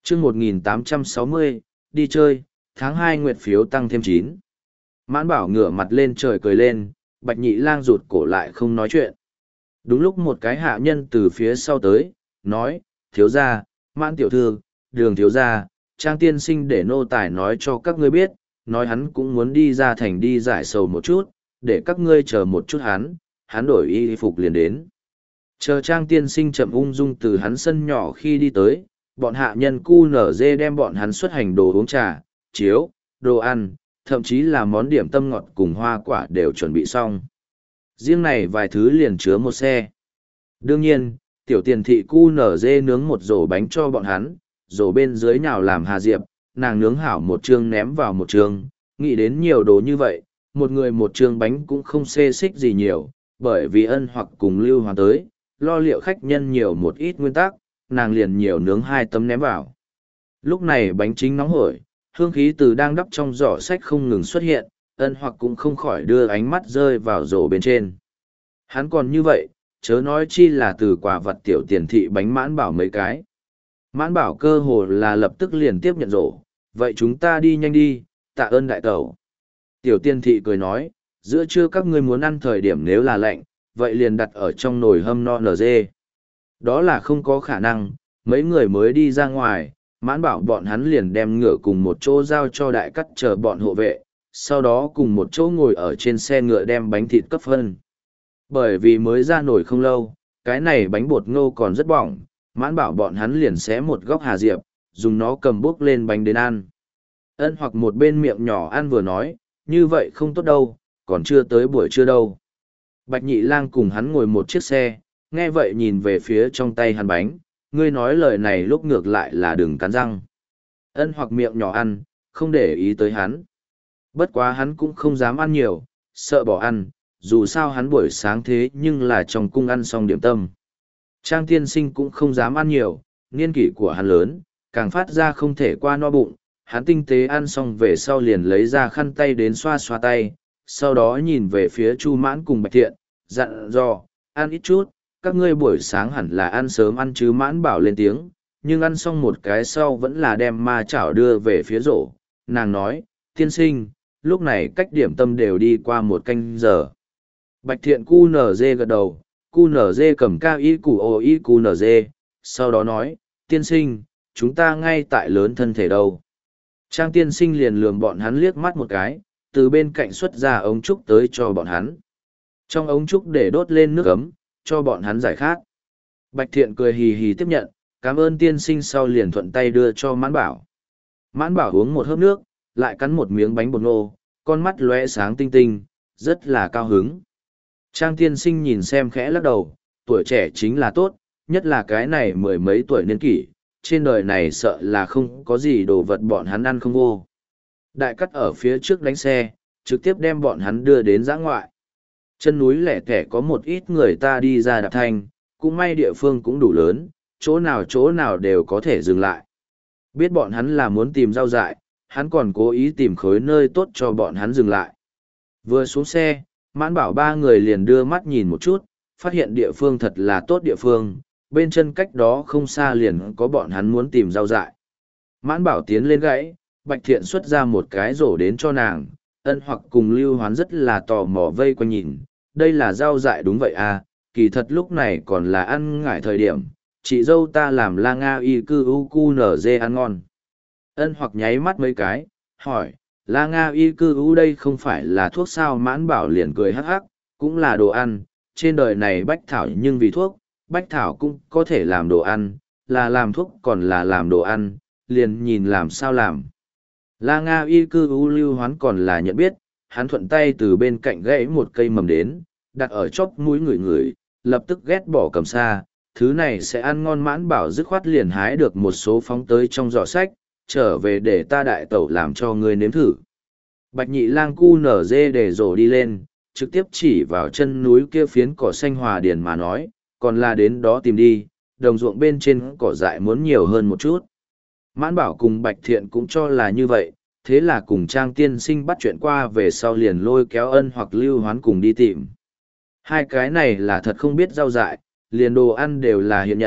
chương 1860, đi chơi, tháng 2 nguyệt phiếu tăng thêm 9. Mãn Bảo ngửa mặt lên trời cười lên, Bạch Nhị Lang rụt cổ lại không nói chuyện. Đúng lúc một cái hạ nhân từ phía sau tới, nói, thiếu gia, Mãn tiểu thư, Đường thiếu gia, Trang tiên sinh để nô tài nói cho các ngươi biết, nói hắn cũng muốn đi ra thành đi giải sầu một chút, để các ngươi chờ một chút hắn đổi y phục liền đến. Chờ Trang tiên sinh chậm ung dung từ hắn sân nhỏ khi đi tới, bọn hạ nhân QNZ đem bọn hắn xuất hành đồ uống trà, chiếu, đồ ăn, thậm chí là món điểm tâm ngọt cùng hoa quả đều chuẩn bị xong. Riêng này vài thứ liền chứa một xe. Đương nhiên, tiểu tiền thị QNZ nướng một rổ bánh cho bọn hắn, rổ bên dưới nhào làm Hà Diệp, nàng nướng hảo một chương ném vào một chương, nghĩ đến nhiều đồ như vậy, một người một chương bánh cũng không xê xích gì nhiều, bởi vì Ân Hoặc cùng Lưu Hoàn tới, lo liệu khách nhân nhiều một ít nguyên tắc, nàng liền nhiều nướng 2 tấm ném vào. Lúc này bánh chính nóng hổi, hương khí từ đang đắp trong giỏ sách không ngừng xuất hiện, Ân Hoặc cũng không khỏi đưa ánh mắt rơi vào rổ bên trên. Hắn còn như vậy, chớ nói chi là từ quả vật tiểu tiền thị bánh Mãn Bảo mấy cái. Mãn Bảo cơ hồ là lập tức liền tiếp nhận rổ, vậy chúng ta đi nhanh đi, tạ ơn đại tẩu. Tiểu tiền thị cười nói, giữa trưa các ngươi muốn ăn thời điểm nếu là lạnh, vậy liền đặt ở trong nồi hâm no nở dê. Đó là không có khả năng, mấy người mới đi ra ngoài, Mãn Bảo bọn hắn liền đem ngựa cùng một chỗ giao cho đại cắt chờ bọn hộ vệ, sau đó cùng một chỗ ngồi ở trên xe ngựa đem bánh thịt cấp phân. Bởi vì mới ra nổi không lâu, cái này bánh bột ngô còn rất bỏng, Mãn Bảo bọn hắn liền xé một góc Hà Diệp, dùng nó cầm buốc lên bánh đến ăn. Ân Hoặc một bên miệng nhỏ ăn vừa nói, như vậy không tốt đâu, còn chưa tới buổi trưa đâu. Bạch Nhị Lang cùng hắn ngồi một chiếc xe, nghe vậy nhìn về phía trong tay hắn bánh, ngươi nói lời này lúc ngược lại là đừng cắn răng. Ân Hoặc miệng nhỏ ăn, không để ý tới hắn. Bất quá hắn cũng không dám ăn nhiều, sợ bỏ ăn, dù sao hắn buổi sáng thế nhưng là trong cung ăn xong điểm tâm. Trang tiên sinh cũng không dám ăn nhiều, niên kỷ của hắn lớn, càng phát ra không thể qua no bụng. Hắn tinh tế ăn xong về sau liền lấy ra khăn tay đến xoa xoa tay, sau đó nhìn về phía Chu Mãn cùng Bạch Thiện, dặn dò, ăn ít chút, các ngươi buổi sáng hẳn là ăn sớm ăn chứ. Mãn Bảo lên tiếng, nhưng ăn xong một cái sau vẫn là đem ma chảo đưa về phía rổ. Nàng nói, tiên sinh, lúc này cách điểm tâm đều đi qua 1 canh giờ. Bạch Thiện QNZ gật đầu, QNZ cầm cao y củ ô y QNZ, sau đó nói, tiên sinh, chúng ta ngay tại lớn thân thể đâu. Trang tiên sinh liền lườm bọn hắn liếc mắt một cái, từ bên cạnh xuất ra ống trúc tới cho bọn hắn. Trong ống trúc để đốt lên nước ấm, cho bọn hắn giải khát. Bạch Thiện cười hì hì tiếp nhận, cảm ơn tiên sinh sau liền thuận tay đưa cho Mãn Bảo. Mãn Bảo uống một hớp nước, lại cắn một miếng bánh bột ngô, con mắt lóe sáng tinh tinh, rất là cao hứng. Trang tiên sinh nhìn xem khẽ lắc đầu, tuổi trẻ chính là tốt, nhất là cái này 10 mấy tuổi niên kỷ, trên đời này sợ là không có gì đồ vật bọn hắn ăn không vô. Đại cắt ở phía trước đánh xe, trực tiếp đem bọn hắn đưa đến dã ngoại. Chân núi lẻ tẻ có một ít người ta đi ra đạp thanh, cũng may địa phương cũng đủ lớn, chỗ nào đều có thể dừng lại. Biết bọn hắn là muốn tìm rau dại, hắn còn cố ý tìm khối nơi tốt cho bọn hắn dừng lại. Vừa xuống xe, Mãn Bảo 3 người liền đưa mắt nhìn một chút, phát hiện địa phương thật là tốt địa phương, bên chân cách đó không xa liền có bọn hắn muốn tìm rau dại. Mãn Bảo tiến lên gãy, Bạch Thiện xuất ra một cái rổ đến cho nàng, Ân Hoặc cùng Lưu Hoán rất là tò mò vây quanh nhìn, đây là rau dại đúng vậy à, kỳ thật lúc này còn là ăn ngải thời điểm, chị dâu ta làm la nga y cư u cu nở dê ăn ngon. Ân Hoặc nháy mắt mấy cái, hỏi, la nga y cư u đây không phải là thuốc sao? Mãn Bảo liền cười hắc hắc, cũng là đồ ăn, trên đời này bách thảo nhưng vì thuốc, bách thảo cũng có thể làm đồ ăn, là làm thuốc còn là làm đồ ăn, liền nhìn làm sao làm. La Nga y cư u Lưu Hoán còn là nhận biết, hắn thuận tay từ bên cạnh gãy một cây mầm đến, đặt ở chóp mũi người người, lập tức ghét bỏ cầm xa, thứ này sẽ ăn ngon. Mãn Bảo dứt khoát liền hái được một số phóng tới trong giỏ sách, trở về để ta đại tẩu làm cho ngươi nếm thử. Bạch Nhị Lang cu nở dê để rổ đi lên, trực tiếp chỉ vào chân núi kia phiến cỏ xanh hòa điền mà nói, còn là đến đó tìm đi, đồng ruộng bên trên cỏ dại muốn nhiều hơn một chút. Mãn Bảo cùng Bạch Thiện cũng cho là như vậy, thế là cùng Trang tiên sinh bắt chuyện qua về sau liền lôi kéo Ân Hoặc Lưu Hoán cùng đi tìm. Hai cái này là thật không biết rau dại, liền đồ ăn đều là hiện nhận,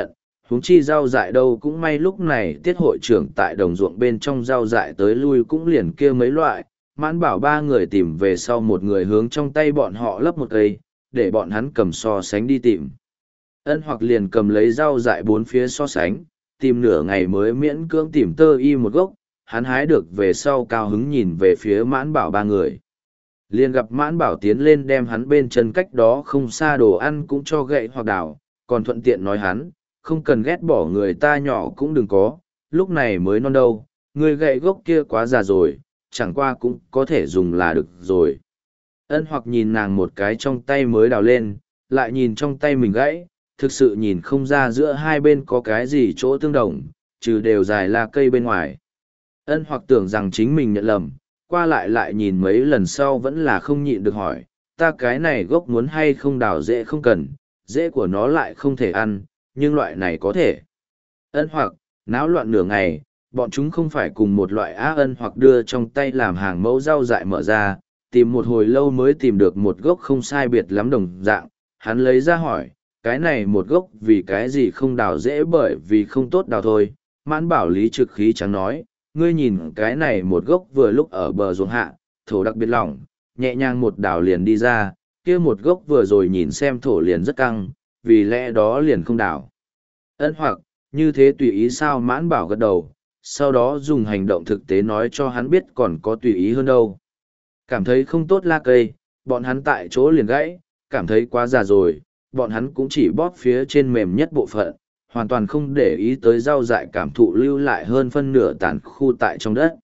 huống chi rau dại đâu cũng may lúc này tiết hội trưởng tại đồng ruộng bên trong rau dại tới lui cũng liền kia mấy loại, mãn bảo ba người tìm về sau một người hướng trong tay bọn họ lấp một cây, để bọn hắn cầm so sánh đi tìm. Ân hoặc liền cầm lấy rau dại bốn phía so sánh, tìm nửa ngày mới miễn cưỡng tìm tơ y một gốc, hắn hái được về sau cao hứng nhìn về phía mãn bảo ba người. Liền gặp mãn bảo tiến lên đem hắn bên chân cách đó không xa đồ ăn cũng cho gậy hoặc đảo, còn thuận tiện nói hắn, không cần ghét bỏ người ta nhỏ cũng đừng có, lúc này mới non đâu, người gậy gốc kia quá già rồi, chẳng qua cũng có thể dùng là được rồi. Ân hoặc nhìn nàng một cái trong tay mới đào lên, lại nhìn trong tay mình gãy, thực sự nhìn không ra giữa hai bên có cái gì chỗ tương đồng, trừ đều dài là cây bên ngoài. Ân hoặc tưởng rằng chính mình nhận lầm, qua lại nhìn mấy lần sau vẫn là không nhịn được hỏi, ta cái này gốc muốn hay không đào dễ không cần, dễ của nó lại không thể ăn, nhưng loại này có thể. Ân hoặc, náo loạn nửa ngày, bọn chúng không phải cùng một loại á. Ân hoặc đưa trong tay làm hàng mẫu rau dại mở ra, tìm một hồi lâu mới tìm được một gốc không sai biệt lắm đồng dạng, hắn lấy ra hỏi, cái này một gốc vì cái gì không đào dễ bởi vì không tốt đào thôi. Mãn bảo lý trực khí trắng nói, ngươi nhìn cái này một gốc vừa lúc ở bờ ruộng hạ, thổ đặc biệt lỏng, nhẹ nhàng một đào liền đi ra, kia một gốc vừa rồi nhìn xem thổ liền rất căng, vì lẽ đó liền không đào. Ân hoặc, như thế tùy ý sao? Mãn bảo gật đầu, sau đó dùng hành động thực tế nói cho hắn biết còn có tùy ý hơn đâu. Cảm thấy không tốt la cây, bọn hắn tại chỗ liền gãy, cảm thấy quá già rồi, bọn hắn cũng chỉ bóp phía trên mềm nhất bộ phận, hoàn toàn không để ý tới rau dại cảm thụ lưu lại hơn phân nửa tàn khu tại trong đất.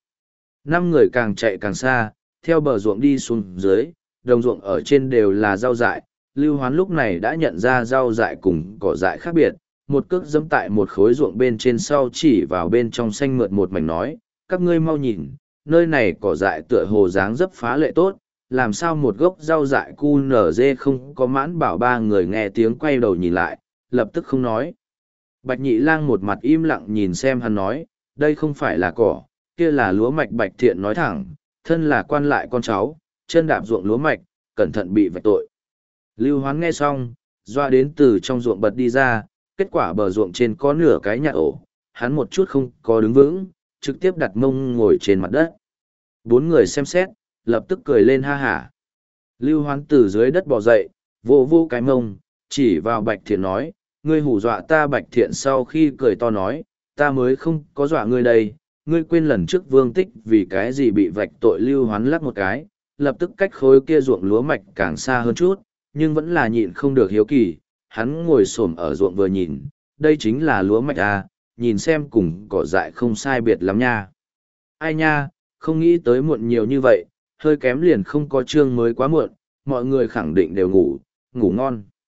5 người càng chạy càng xa, theo bờ ruộng đi xuống dưới, đồng ruộng ở trên đều là rau dại. Lưu Hoán lúc này đã nhận ra rau dại cùng cỏ dại khác biệt, một cước dẫm tại một khối ruộng bên trên sau chỉ vào bên trong xanh mượt một mảnh nói, các ngươi mau nhìn, nơi này cỏ dại tựa hồ dáng dấp phá lệ tốt, làm sao một gốc rau dại cu nở dê không có? Mãn bảo ba người nghe tiếng quay đầu nhìn lại, lập tức không nói. Bạch Nhị Lang một mặt im lặng nhìn xem hắn nói, đây không phải là cỏ, kia là lúa mạch. Bạch Thiện nói thẳng, thân là quan lại con cháu, chân đạp ruộng lúa mạch, cẩn thận bị vạch tội. Lưu Hoán nghe xong, doa đến từ trong ruộng bật đi ra, kết quả bờ ruộng trên có nửa cái nhà ổ, hắn một chút không có đứng vững, trực tiếp đặt mông ngồi trên mặt đất. 4 người xem xét, lập tức cười lên ha hả. Lưu Hoán từ dưới đất bò dậy, vô vô cái mông, chỉ vào Bạch Thiện nói, ngươi hù dọa ta. Bạch Thiện sau khi cười to nói, ta mới không có dọa ngươi đây, ngươi quên lần trước Vương Tích vì cái gì bị vạch tội? Lưu Hoán lắc một cái, lập tức cách khối kia ruộng lúa mạch càng xa hơn chút, nhưng vẫn là nhịn không được hiếu kỳ, hắn ngồi xổm ở ruộng vừa nhìn, đây chính là lúa mạch à, nhìn xem cùng cỏ dại không sai biệt lắm nha. Ai nha, không nghĩ tới muộn nhiều như vậy, hơi kém liền không có chương mới quá muộn, mọi người khẳng định đều ngủ ngon.